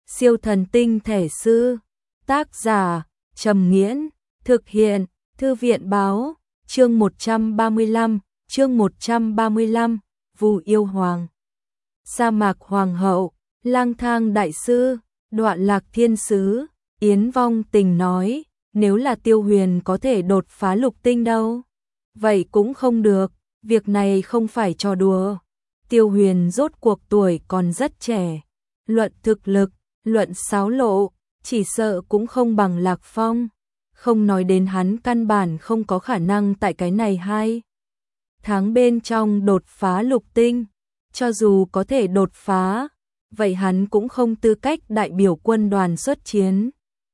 Siêu thần tinh thể sư. Tác giả Trầm Nghiễn. Thực hiện Thư viện Báo. Chương 135. Vu yêu hoàng. Sa mạc hoàng hậu. Lang thang đại sư. Đoạn lạc thiên sứ. Yến Vong Tình nói, nếu là Tiêu Huyền có thể đột phá lục tinh đâu. Vậy cũng không được, việc này không phải trò đùa. Tiêu Huyền rốt cuộc tuổi còn rất trẻ. Luận thực lực, luận xáo lộ, chỉ sợ cũng không bằng Lạc Phong. Không nói đến hắn căn bản không có khả năng tại cái này 2 tháng bên trong đột phá lục tinh. Cho dù có thể đột phá, vậy hắn cũng không tư cách đại biểu quân đoàn xuất chiến.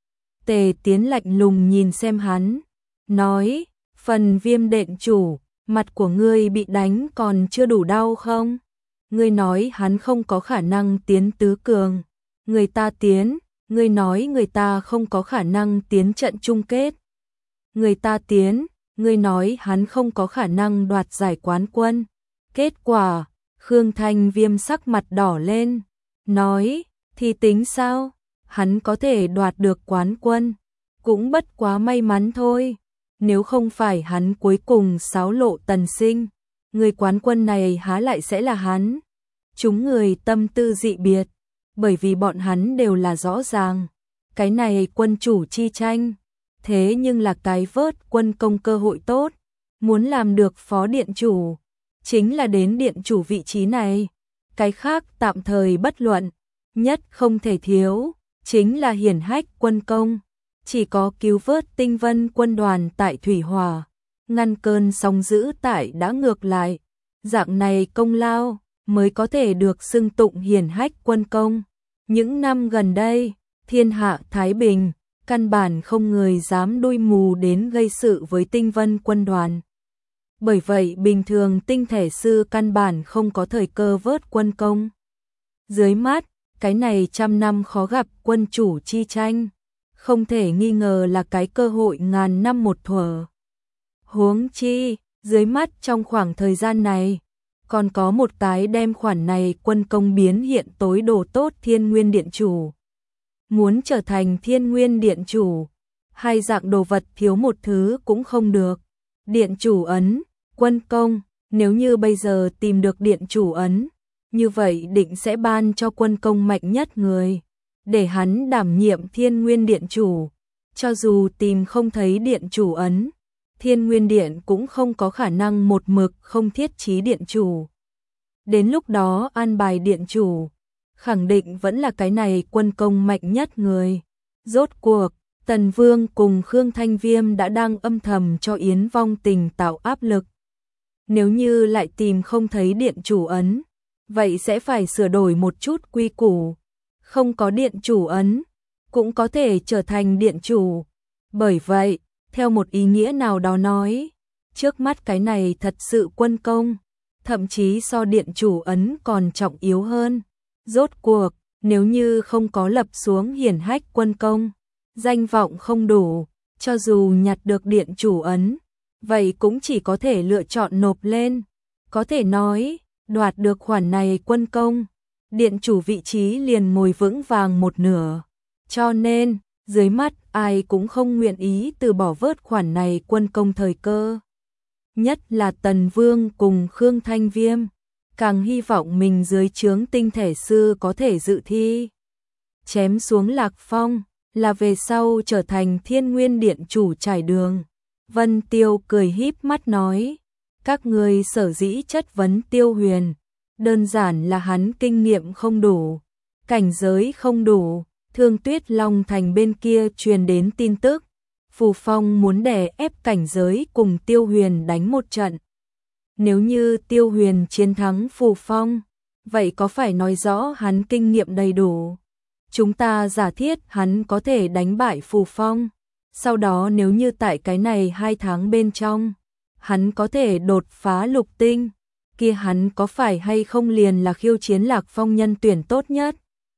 Tề Tiến lạnh lùng nhìn xem hắn, nói, Phần Viêm Đện chủ, mặt của ngươi bị đánh còn chưa đủ đau không? Ngươi nói hắn không có khả năng tiến tứ cường, người ta tiến, ngươi nói người ta không có khả năng tiến trận chung kết. Người ta tiến, ngươi nói hắn không có khả năng đoạt giải quán quân. Kết quả, Khương Thanh Viêm sắc mặt đỏ lên, nói, thì tính sao? Hắn có thể đoạt được quán quân, cũng bất quá may mắn thôi. Nếu không phải hắn cuối cùng xáo lộ Tần Sinh, người quán quân này há lại sẽ là hắn. Chúng người tâm tư dị biệt, bởi vì bọn hắn đều là rõ ràng. Cái này quân chủ chi tranh, thế nhưng là cái vớt quân công cơ hội tốt. Muốn làm được phó điện chủ, chính là đến điện chủ vị trí này. Cái khác tạm thời bất luận, nhất không thể thiếu, chính là hiển hách quân công. Chỉ có cứu vớt Tinh Vân quân đoàn tại Thủy Hòa, ngăn cơn sóng dữ tại đã ngược lại. Dạng này công lao mới có thể được xưng tụng hiển hách quân công. Những năm gần đây, thiên hạ thái bình, căn bản không người dám đuôi mù đến gây sự với Tinh Vân quân đoàn. Bởi vậy bình thường tinh thể sư căn bản không có thời cơ vớt quân công. Dưới mắt, cái này trăm năm khó gặp quân chủ chi tranh, không thể nghi ngờ là cái cơ hội ngàn năm một thuở. Huống chi, dưới mắt trong khoảng thời gian này, còn có một cái đem khoản này quân công biến hiện tối đồ tốt Thiên Nguyên Điện Chủ. Muốn trở thành Thiên Nguyên Điện Chủ, hai dạng đồ vật thiếu một thứ cũng không được. Điện Chủ ấn, quân công, nếu như bây giờ tìm được Điện Chủ ấn, như vậy định sẽ ban cho quân công mạnh nhất người, để hắn đảm nhiệm Thiên Nguyên Điện Chủ. Cho dù tìm không thấy Điện Chủ ấn, Thiên Nguyên Điện cũng không có khả năng một mực không thiết trí Điện Chủ. Đến lúc đó an bài Điện Chủ, khẳng định vẫn là cái này quân công mạnh nhất người. Rốt cuộc, Tần Vương cùng Khương Thanh Viêm đã đang âm thầm cho Yến Vong Tình tạo áp lực. Nếu như lại tìm không thấy Điện Chủ ấn, vậy sẽ phải sửa đổi một chút quy củ. Không có Điện Chủ ấn, cũng có thể trở thành Điện Chủ. Bởi vậy, theo một ý nghĩa nào đó nói, trước mắt cái này thật sự quân công, thậm chí so Điện Chủ ấn còn trọng yếu hơn. Rốt cuộc, nếu như không có lập xuống hiển hách quân công, danh vọng không đủ, cho dù nhặt được Điện Chủ ấn, vậy cũng chỉ có thể lựa chọn nộp lên. Có thể nói, đoạt được khoản này quân công, Điện Chủ vị trí liền ngồi vững vàng một nửa. Cho nên, dưới mắt ai cũng không nguyện ý từ bỏ vớt khoản này quân công thời cơ. Nhất là Tần Vương cùng Khương Thanh Viêm, càng hy vọng mình dưới trướng tinh thể sư có thể dự thi. Chém xuống Lạc Phong, là về sau trở thành Thiên Nguyên Điện Chủ trải đường. Vân Tiêu cười híp mắt nói, các ngươi sở dĩ chất vấn Tiêu Huyền, đơn giản là hắn kinh nghiệm không đủ, cảnh giới không đủ. Thương Tuyết Long Thành bên kia truyền đến tin tức, Phù Phong muốn đè ép cảnh giới cùng Tiêu Huyền đánh một trận. Nếu như Tiêu Huyền chiến thắng Phù Phong, vậy có phải nói rõ hắn kinh nghiệm đầy đủ? Chúng ta giả thiết hắn có thể đánh bại Phù Phong, sau đó nếu như tại cái này 2 tháng bên trong, hắn có thể đột phá lục tinh, kia hắn có phải hay không liền là khiêu chiến Lạc Phong nhân tuyển tốt nhất?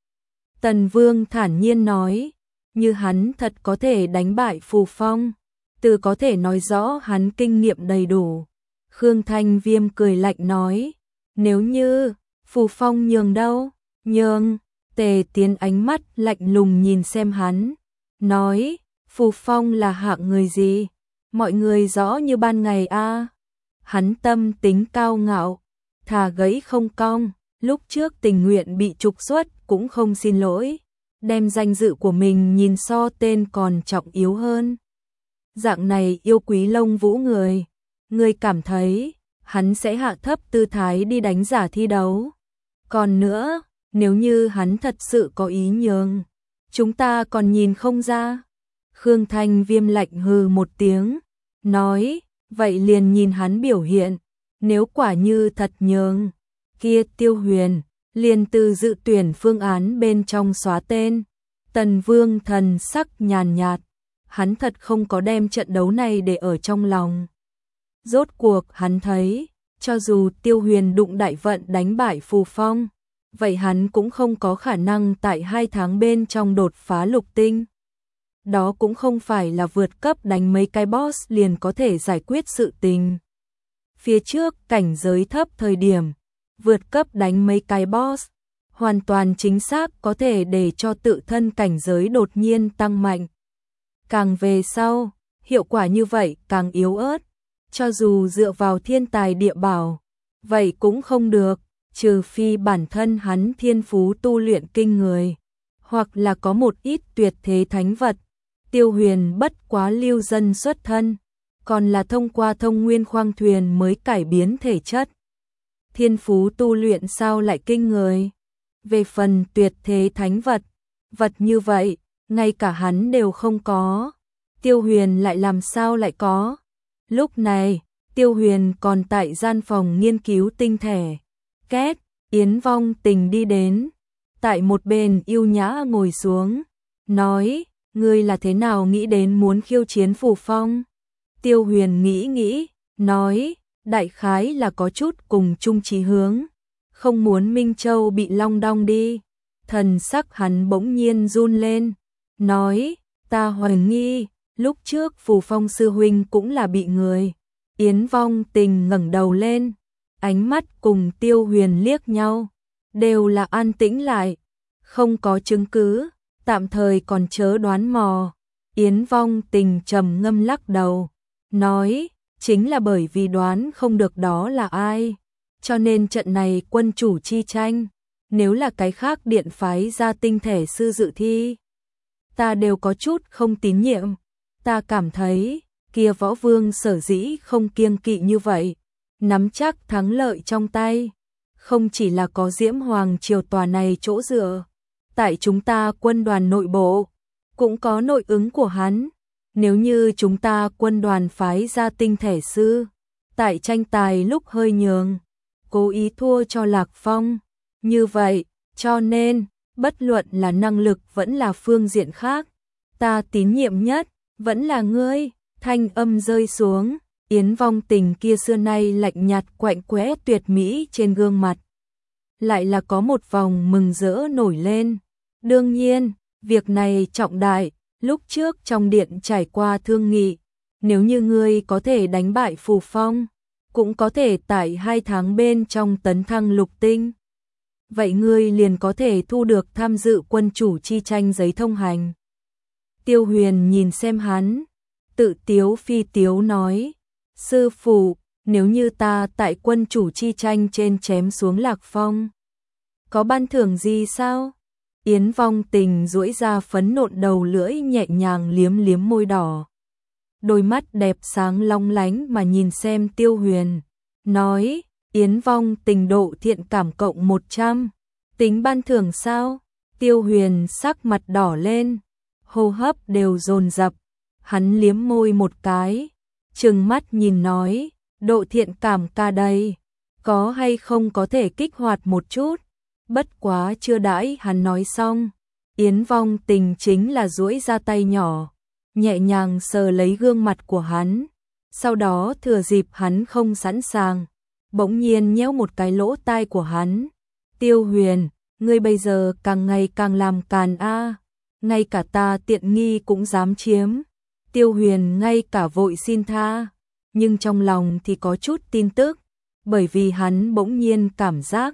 Tần Vương thản nhiên nói, như hắn thật có thể đánh bại Phù Phong, từ có thể nói rõ hắn kinh nghiệm đầy đủ. Khương Thanh Viêm cười lạnh nói, nếu như Phù Phong nhường đâu? Nhường, Tề Tiến ánh mắt lạnh lùng nhìn xem hắn, nói, Phù Phong là hạng người gì? Mọi người rõ như ban ngày a. Hắn tâm tính cao ngạo, thà gãy không cong, lúc trước tình nguyện bị trục xuất cũng không xin lỗi, đem danh dự của mình nhìn so tên còn trọng yếu hơn. Dạng này yêu quý Lông Vũ người cảm thấy hắn sẽ hạ thấp tư thái đi đánh giả thi đấu. Còn nữa, nếu như hắn thật sự có ý nhường, chúng ta còn nhìn không ra. Khương Thanh Viêm lạnh hừ một tiếng, nói, vậy liền nhìn hắn biểu hiện, nếu quả như thật nhường, kia Tiêu Huyền liền từ dự tuyển phương án bên trong xóa tên. Tần Vương thần sắc nhàn nhạt, hắn thật không có đem trận đấu này để ở trong lòng. Rốt cuộc hắn thấy, cho dù Tiêu Huyền đụng đại vận đánh bại Phù Phong, vậy hắn cũng không có khả năng tại 2 tháng bên trong đột phá lục tinh. Đó cũng không phải là vượt cấp đánh mấy cái boss liền có thể giải quyết sự tình. Phía trước cảnh giới thấp thời điểm, vượt cấp đánh mấy cái boss, hoàn toàn chính xác có thể để cho tự thân cảnh giới đột nhiên tăng mạnh. Càng về sau, hiệu quả như vậy càng yếu ớt, cho dù dựa vào thiên tài địa bảo, vậy cũng không được, trừ phi bản thân hắn thiên phú tu luyện kinh người, hoặc là có một ít tuyệt thế thánh vật. Tiêu Huyền bất quá lưu dân xuất thân, còn là thông qua thông nguyên khoang thuyền mới cải biến thể chất. Thiên phú tu luyện sao lại kinh người? Về phần tuyệt thế thánh vật, vật như vậy, ngay cả hắn đều không có. Tiêu Huyền lại làm sao lại có? Lúc này, Tiêu Huyền còn tại gian phòng nghiên cứu tinh thể. Két, Yến Vong Tình đi đến, tại một bên yêu nhã ngồi xuống, nói, ngươi là thế nào nghĩ đến muốn khiêu chiến Phù Phong? Tiêu Huyền nghĩ, nói, đại khái là có chút cùng chung chí hướng, không muốn Minh Châu bị long đong đi. Thần sắc hắn bỗng nhiên run lên, nói, ta hoài nghi, lúc trước Phù Phong sư huynh cũng là bị người. Yến Vong Tình ngẩng đầu lên, ánh mắt cùng Tiêu Huyền liếc nhau, đều là an tĩnh lại, không có chứng cứ, tạm thời còn chớ đoán mò. Yến Vong Tình trầm ngâm lắc đầu, nói, chính là bởi vì đoán không được đó là ai, cho nên trận này quân chủ chi tranh, nếu là cái khác điện phái ra tinh thể sư dự thi, ta đều có chút không tín nhiệm. Ta cảm thấy, kia Võ Vương sở dĩ không kiêng kỵ như vậy, nắm chắc thắng lợi trong tay, không chỉ là có Diễm Hoàng triều tòa này chỗ dựa, tại chúng ta quân đoàn nội bộ, cũng có nội ứng của hắn. Nếu như chúng ta quân đoàn phái ra tinh thể sư, tại tranh tài lúc hơi nhường, cố ý thua cho Lạc Phong, như vậy, cho nên, bất luận là năng lực vẫn là phương diện khác, ta tín nhiệm nhất, vẫn là ngươi. Thanh âm rơi xuống, Yến Vong Tình kia xưa nay lạnh nhạt quạnh quẽ tuyệt mỹ trên gương mặt, lại là có một vòng mừng rỡ nổi lên. Đương nhiên, việc này trọng đại, lúc trước trong điện trải qua thương nghị, nếu như ngươi có thể đánh bại Phù Phong, cũng có thể tại 2 tháng bên trong tấn thăng lục tinh. Vậy ngươi liền có thể thu được tham dự quân chủ chi tranh giấy thông hành. Tiêu Huyền nhìn xem hắn, tự tiếu phi tiếu nói, sư phụ, nếu như ta tại quân chủ chi tranh trên chém xuống Lạc Phong, có ban thưởng gì sao? Yến Vong Tình duỗi ra phấn nộn đầu lưỡi nhẹ nhàng liếm liếm môi đỏ. Đôi mắt đẹp sáng long lánh mà nhìn xem Tiêu Huyền, nói, Yến Vong Tình độ thiện cảm cộng 100, tính ban thưởng sao? Tiêu Huyền sắc mặt đỏ lên, hô hấp đều dồn dập, hắn liếm môi một cái, trừng mắt nhìn nói, độ thiện cảm ca đây, có hay không có thể kích hoạt một chút? Bất quá chưa đãi hắn nói xong, Yến Vong Tình chính là duỗi ra tay nhỏ, nhẹ nhàng sờ lấy gương mặt của hắn, sau đó thừa dịp hắn không sẵn sàng, bỗng nhiên nhéo một cái lỗ tai của hắn. Tiêu Huyền, ngươi bây giờ càng ngày càng làm càn a, ngay cả ta tiện nghi cũng dám chiếm. Tiêu Huyền ngay cả vội xin tha, nhưng trong lòng thì có chút tin tức, bởi vì hắn bỗng nhiên cảm giác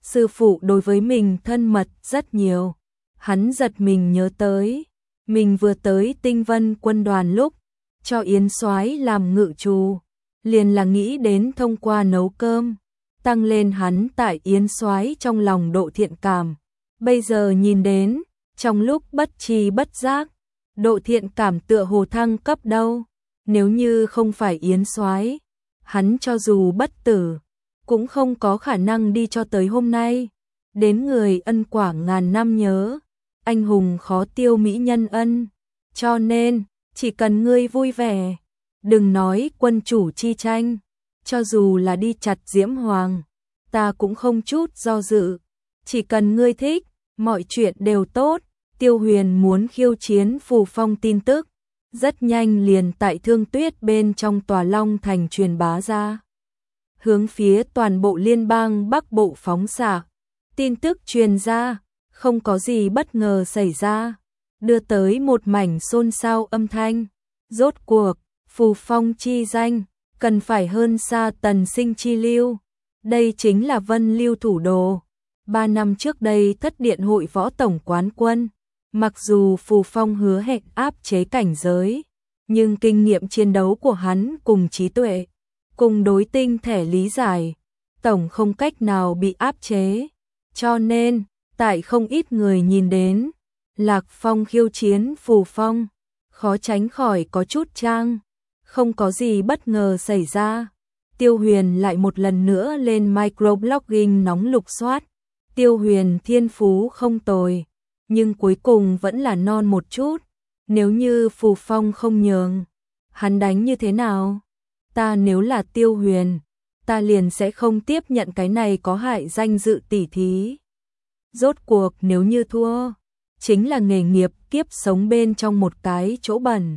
sư phụ đối với mình thân mật rất nhiều. Hắn giật mình nhớ tới, mình vừa tới Tinh Vân quân đoàn lúc cho Yến Soái làm ngự trù, liền là nghĩ đến thông qua nấu cơm tăng lên hắn tại Yến Soái trong lòng độ thiện cảm. Bây giờ nhìn đến, trong lúc bất tri bất giác, độ thiện cảm tựa hồ thăng cấp đâu. Nếu như không phải Yến Soái, hắn cho dù bất tử cũng không có khả năng đi cho tới hôm nay. Đến người ân quả ngàn năm nhớ, anh hùng khó tiêu mỹ nhân ân. Cho nên, chỉ cần ngươi vui vẻ, đừng nói quân chủ chi tranh, cho dù là đi chặt Diễm Hoàng, ta cũng không chút do dự. Chỉ cần ngươi thích, mọi chuyện đều tốt. Tiêu Huyền muốn khiêu chiến Phù Phong tin tức, rất nhanh liền tại Thương Tuyết bên trong tòa Long Thành truyền bá ra. Hướng phía toàn bộ liên bang Bắc Bộ phóng xạ, tin tức truyền ra, không có gì bất ngờ xảy ra, đưa tới một mảnh xôn xao âm thanh. Rốt cuộc, Phù Phong chi danh, cần phải hơn xa Tần Sinh chi lưu. Đây chính là Vân Lưu thủ đô. 3 năm trước đây thất điện hội võ tổng quán quân. Mặc dù Phù Phong hứa hẹn áp chế cảnh giới, nhưng kinh nghiệm chiến đấu của hắn cùng trí tuệ, cùng đối tinh thể lý giải, tổng không cách nào bị áp chế. Cho nên, tại không ít người nhìn đến, Lạc Phong khiêu chiến Phù Phong, khó tránh khỏi có chút trang. Không có gì bất ngờ xảy ra. Tiêu Huyền lại một lần nữa lên microblogging nóng lục soát. Tiêu Huyền thiên phú không tồi, nhưng cuối cùng vẫn là non một chút. Nếu như Phù Phong không nhường, hắn đánh như thế nào? Ta nếu là Tiêu Huyền, ta liền sẽ không tiếp nhận cái này có hại danh dự tỉ thí. Rốt cuộc nếu như thua, chính là nghề nghiệp kiếp sống bên trong một cái chỗ bẩn.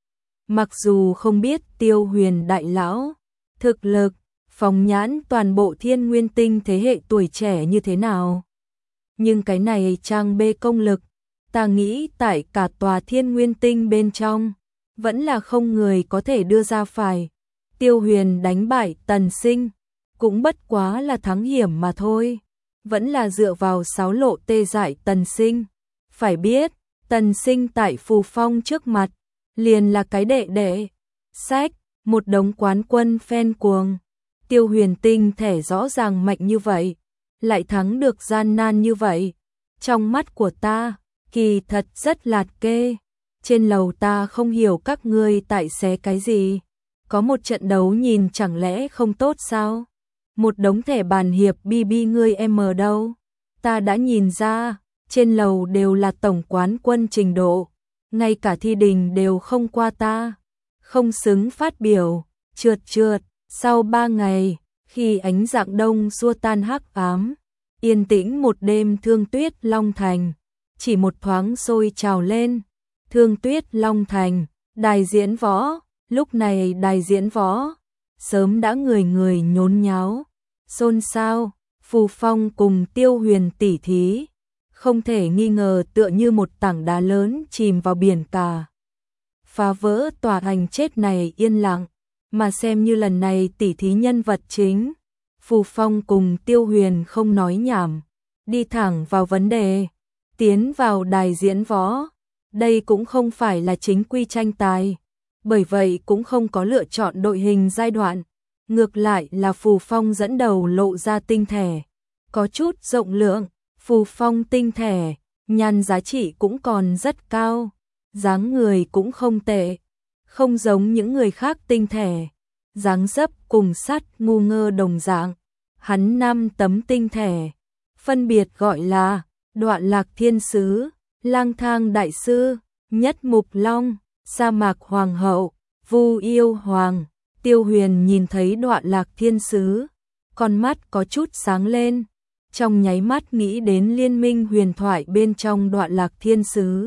Mặc dù không biết Tiêu Huyền đại lão, thực lực, phóng nhãn toàn bộ Thiên Nguyên Tinh thế hệ tuổi trẻ như thế nào, nhưng cái này trang bê công lực, ta nghĩ tại cả tòa Thiên Nguyên Tinh bên trong, vẫn là không người có thể đưa ra phải. Tiêu Huyền đánh bại Tần Sinh, cũng bất quá là thắng hiểm mà thôi, vẫn là dựa vào sáo lộ tê dại Tần Sinh. Phải biết, Tần Sinh tại Phù Phong trước mặt, liền là cái đệ đệ. Sách, một đống quán quân fan cuồng. Tiêu Huyền tinh thể rõ ràng mạnh như vậy, lại thắng được gian nan như vậy. Trong mắt của ta, kỳ thật rất lạt kê. Trên lầu ta không hiểu các ngươi tại xé cái gì. Có một trận đấu nhìn chẳng lẽ không tốt sao? Một đống thẻ bàn hiệp BB ngươi em ở đâu? Ta đã nhìn ra, trên lầu đều là tổng quán quân trình độ. Ngay cả thi đình đều không qua ta. Không xứng phát biểu, trượt. Sau 3 ngày, khi ánh dạng đông xua tan hắc ám, yên tĩnh một đêm Thương Tuyết Long Thành, chỉ một thoáng sôi trào lên. Thương Tuyết Long Thành, đài diễn võ, lúc này đài diễn võ, sớm đã người nhốn nháo, xôn xao. Phù Phong cùng Tiêu Huyền tỉ thí, không thể nghi ngờ tựa như một tảng đá lớn chìm vào biển cả, phá vỡ tòa thành chết này yên lặng. Mà xem như lần này tỉ thí nhân vật chính, Phù Phong cùng Tiêu Huyền không nói nhảm, đi thẳng vào vấn đề, tiến vào đài diễn võ. Đây cũng không phải là chính quy tranh tài, bởi vậy cũng không có lựa chọn đội hình giai đoạn. Ngược lại là Phù Phong dẫn đầu lộ ra tinh thể, có chút rộng lượng. Phù Phong tinh thể, nhan giá trị cũng còn rất cao, dáng người cũng không tệ, không giống những người khác tinh thể, dáng dấp cùng sắt ngu ngơ đồng dạng. Hắn 5 tấm tinh thể, phân biệt gọi là Đoạn Lạc Thiên Sứ, Lang Thang Đại Sư, Nhất Mục Long, Sa Mạc Hoàng Hậu, Vu Yêu Hoàng. Tiêu Huyền nhìn thấy Đoạn Lạc Thiên Sứ, con mắt có chút sáng lên, trong nháy mắt nghĩ đến liên minh huyền thoại bên trong Đoạn Lạc Thiên Sứ.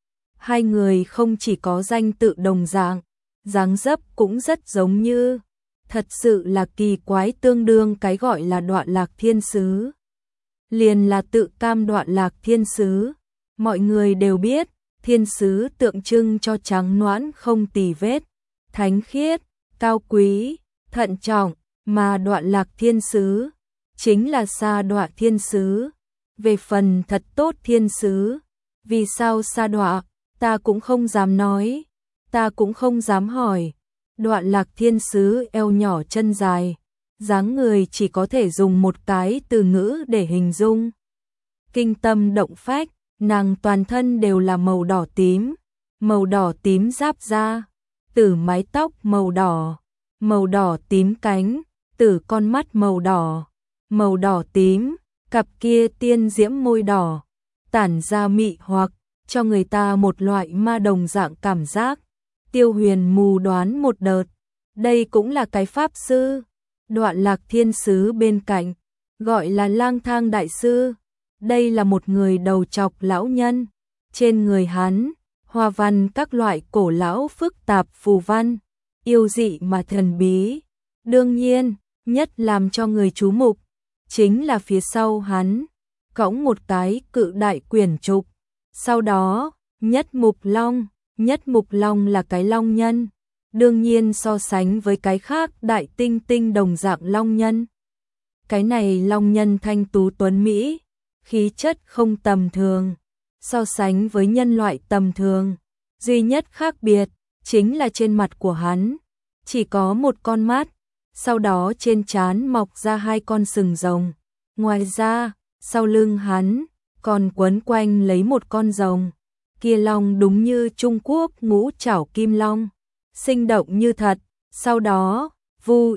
Hai người không chỉ có danh tự đồng dạng, dáng dấp cũng rất giống như, thật sự là kỳ quái. Tương đương cái gọi là Đoạn Lạc Thiên Sứ, liền là tự cam Đoạn Lạc Thiên Sứ. Mọi người đều biết, thiên sứ tượng trưng cho trắng nõn không tì vết, thánh khiết, cao quý, thận trọng, mà Đoạn Lạc Thiên Sứ chính là sa đọa thiên sứ. Về phần thật tốt thiên sứ, vì sao sa đọa, ta cũng không dám nói, ta cũng không dám hỏi. Đoạn Lạc thiên sứ eo nhỏ chân dài, dáng người chỉ có thể dùng một cái từ ngữ để hình dung. Kinh tâm động phách, nàng toàn thân đều là màu đỏ tím giáp da, tử mái tóc màu đỏ tím cánh, tử con mắt màu đỏ tím, cặp kia tiên diễm môi đỏ, tản ra mị hoặc, cho người ta một loại ma đồng dạng cảm giác. Tiêu Huyền mù đoán một đợt, đây cũng là cái pháp sư. Đoạn Lạc thiên sứ bên cạnh, gọi là Lang Thang đại sư. Đây là một người đầu trọc lão nhân, trên người hắn hoa văn các loại cổ lão phức tạp phù văn, yêu dị mà thần bí. Đương nhiên, nhất làm cho người chú mục chính là phía sau hắn cõng một cái cự đại quyển trục. Sau đó, Nhất Mục Long là cái long nhân, đương nhiên so sánh với cái khác đại tinh tinh đồng dạng long nhân. Cái này long nhân thanh tú tuấn mỹ, khí chất không tầm thường, so sánh với nhân loại tầm thường, duy nhất khác biệt chính là trên mặt của hắn chỉ có một con mắt, sau đó trên trán mọc ra hai con sừng rồng. Ngoài ra, sau lưng hắn còn quấn quanh lấy một con rồng. Kia long đúng như Trung Quốc ngũ trảo kim long, sinh động như thật. Sau đó, Vu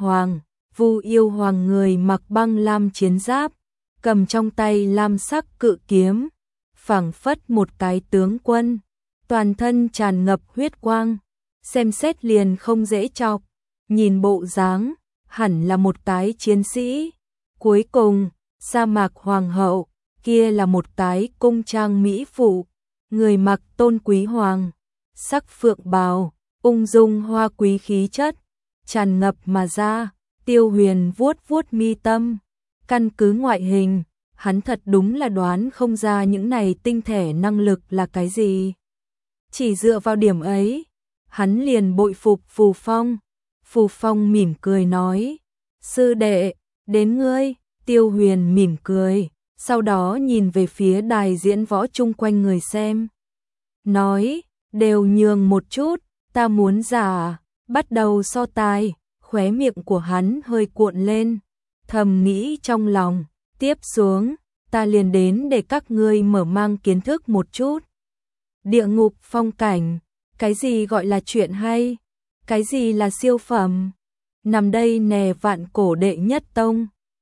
Yêu Hoàng người mặc băng lam chiến giáp, cầm trong tay lam sắc cự kiếm, phảng phất một cái tướng quân, toàn thân tràn ngập huyết quang, xem xét liền không dễ chọc, nhìn bộ dáng hẳn là một cái chiến sĩ. Cuối cùng, Sa Mạc Hoàng hậu, kia là một cái cung trang mỹ phụ, người mặc tôn quý hoàng sắc phượng bào, ung dung hoa quý khí chất tràn ngập mà ra. Tiêu Huyền vuốt vuốt mi tâm, căn cứ ngoại hình, hắn thật đúng là đoán không ra những này tinh thể năng lực là cái gì. Chỉ dựa vào điểm ấy, hắn liền bội phục Phù Phong. Phù Phong mỉm cười nói, sư đệ, đến ngươi. Tiêu Huyền mỉm cười, sau đó nhìn về phía đài diễn võ chung quanh người xem, nói, đều nhường một chút, ta muốn giả. Bắt đầu so tài. Khóe miệng của hắn hơi cuộn lên, thầm nghĩ trong lòng, tiếp xuống, ta liền đến để các ngươi mở mang kiến thức một chút. Địa ngục phong cảnh, cái gì gọi là chuyện hay, cái gì là siêu phẩm. Nằm đây nè Vạn Cổ đệ nhất tông,